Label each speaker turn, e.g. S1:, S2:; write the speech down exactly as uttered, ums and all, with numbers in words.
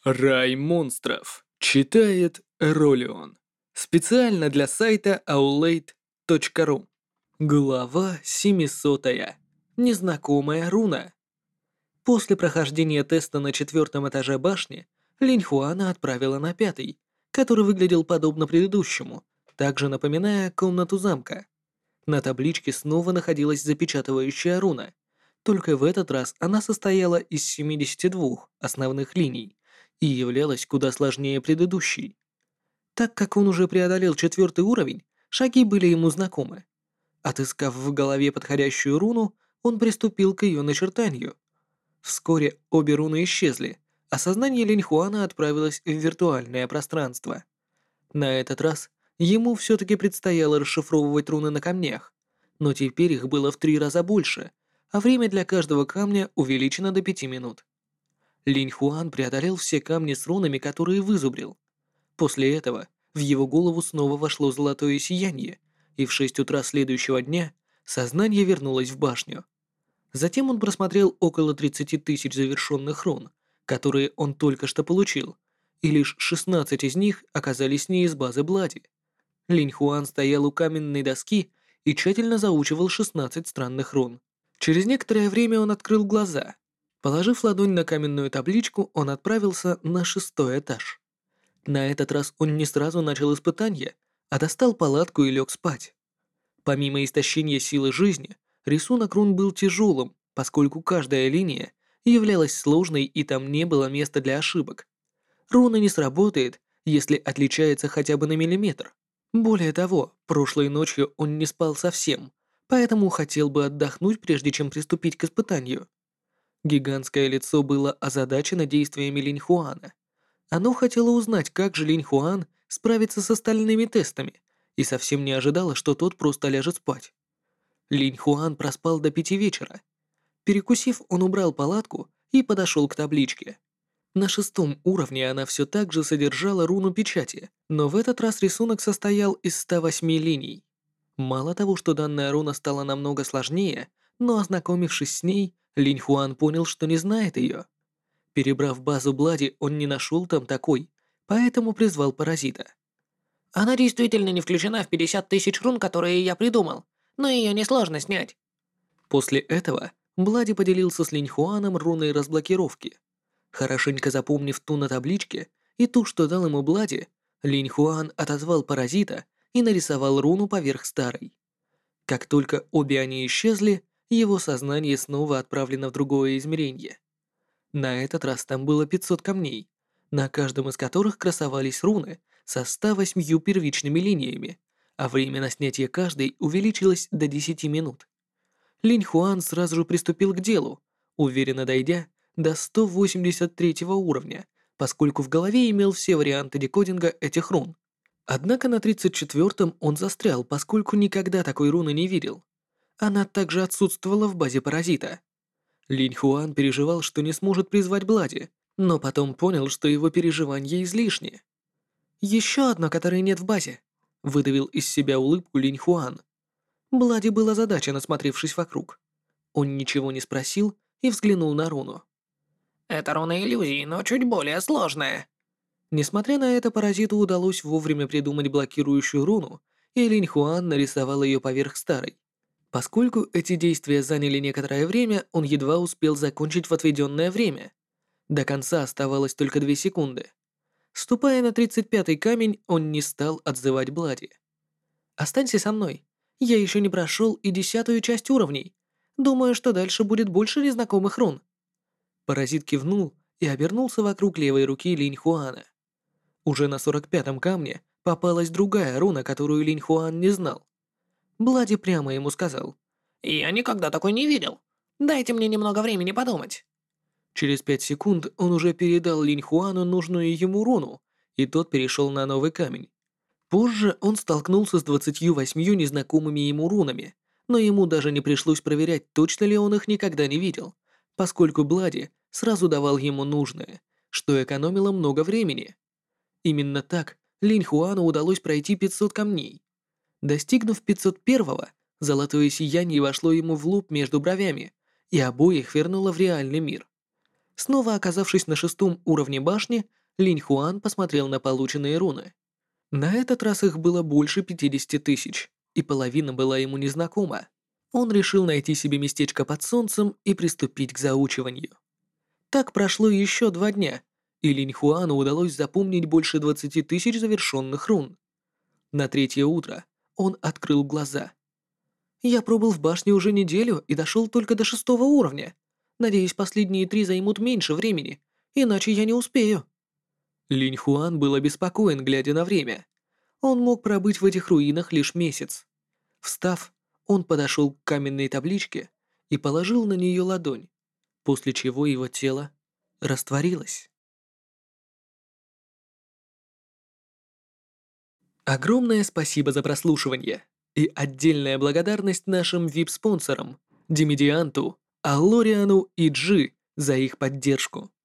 S1: Рай монстров. Читает Ролион. Специально для сайта аулейт точка ру. Глава семьсот. Незнакомая руна. После прохождения теста на четвертом этаже башни, Линь Хуана отправила на пятый, который выглядел подобно предыдущему, также напоминая комнату замка. На табличке снова находилась запечатывающая руна, только в этот раз она состояла из семидесяти двух основных линий и являлась куда сложнее предыдущей. Так как он уже преодолел четвертый уровень, шаги были ему знакомы. Отыскав в голове подходящую руну, он приступил к ее начертанию. Вскоре обе руны исчезли, а сознание Линьхуана отправилось в виртуальное пространство. На этот раз ему все-таки предстояло расшифровывать руны на камнях, но теперь их было в три раза больше, а время для каждого камня увеличено до пяти минут. Линь Хуан преодолел все камни с рунами, которые вызубрил. После этого в его голову снова вошло золотое сияние, и в шесть утра следующего дня сознание вернулось в башню. Затем он просмотрел около тридцати тысяч завершенных рун, которые он только что получил, и лишь шестнадцать из них оказались не из базы Блади. Линь Хуан стоял у каменной доски и тщательно заучивал шестнадцать странных рун. Через некоторое время он открыл глаза. Положив ладонь на каменную табличку, он отправился на шестой этаж. На этот раз он не сразу начал испытание, а достал палатку и лег спать. Помимо истощения силы жизни, рисунок рун был тяжелым, поскольку каждая линия являлась сложной и там не было места для ошибок. Руна не сработает, если отличается хотя бы на миллиметр. Более того, прошлой ночью он не спал совсем, поэтому хотел бы отдохнуть, прежде чем приступить к испытанию. Гигантское лицо было озадачено действиями Линь Хуана. Оно хотело узнать, как же Линь Хуан справится с остальными тестами, и совсем не ожидало, что тот просто ляжет спать. Линь Хуан проспал до пяти вечера. Перекусив, он убрал палатку и подошел к табличке. На шестом уровне она все так же содержала руну печати, но в этот раз рисунок состоял из ста восьми линий. Мало того, что данная руна стала намного сложнее, но ознакомившись с ней, Линь Хуан понял, что не знает ее. Перебрав базу Блади, он не нашел там такой, поэтому призвал паразита.
S2: Она действительно не включена в пятьдесят тысяч рун, которые я придумал, но ее несложно снять.
S1: После этого Блади поделился с Линь Хуаном руной разблокировки. Хорошенько запомнив ту на табличке и ту, что дал ему Блади, Линь Хуан отозвал паразита и нарисовал руну поверх старой. Как только обе они исчезли, его сознание снова отправлено в другое измерение. На этот раз там было пятьсот камней, на каждом из которых красовались руны со ста восьмью первичными линиями, а время на снятие каждой увеличилось до десяти минут. Линь Хуан сразу же приступил к делу, уверенно дойдя до сто восемьдесят третьего уровня, поскольку в голове имел все варианты декодинга этих рун. Однако на тридцать четвёртом он застрял, поскольку никогда такой руны не видел. Она также отсутствовала в базе паразита. Линь Хуан переживал, что не сможет призвать Блади, но потом понял, что его переживания излишни. «Еще одно, которое нет в базе», — выдавил из себя улыбку Линь Хуан. Блади был озадачен, осмотревшись вокруг. Он ничего не спросил и взглянул на руну.
S2: Это руна иллюзии, но чуть более сложная.
S1: Несмотря на это, паразиту удалось вовремя придумать блокирующую руну, и Линь Хуан нарисовал ее поверх старой. Поскольку эти действия заняли некоторое время, он едва успел закончить в отведенное время. До конца оставалось только две секунды. Ступая на тридцать пятый камень, он не стал отзывать Блади. «Останься со мной. Я еще не прошел и десятую часть уровней. Думаю, что дальше будет больше незнакомых рун». Паразит кивнул и обернулся вокруг левой руки Линь Хуана. Уже на сорок пятом камне попалась другая руна, которую Линь Хуан не знал. Блади прямо ему сказал.
S2: Я никогда такой не видел. Дайте мне немного времени подумать.
S1: Через пять секунд он уже передал Линь Хуану нужную ему руну, и тот перешел на новый камень. Позже он столкнулся с двадцатью восьмью незнакомыми ему рунами, но ему даже не пришлось проверять, точно ли он их никогда не видел, поскольку Блади сразу давал ему нужное, что экономило много времени. Именно так Линь Хуану удалось пройти пятьсот камней. Достигнув пятьсот первого, золотое сияние вошло ему в лоб между бровями, и обоих вернуло в реальный мир. Снова оказавшись на шестом уровне башни, Линь Хуан посмотрел на полученные руны. На этот раз их было больше пятидесяти тысяч, и половина была ему незнакома. Он решил найти себе местечко под солнцем и приступить к заучиванию. Так прошло еще два дня, и Линь Хуану удалось запомнить больше двадцати тысяч завершенных рун. На третье утро он открыл глаза. «Я пробыл в башне уже неделю и дошел только до шестого уровня. Надеюсь, последние три займут меньше времени, иначе я не успею». Линь Хуан был обеспокоен, глядя на время. Он мог пробыть в этих руинах лишь месяц. Встав, он подошел к каменной табличке и положил на нее ладонь, после чего его тело растворилось. Огромное спасибо за прослушивание и отдельная благодарность нашим ви ай пи-спонсорам Димедианту, Аллориану и Джи за их поддержку.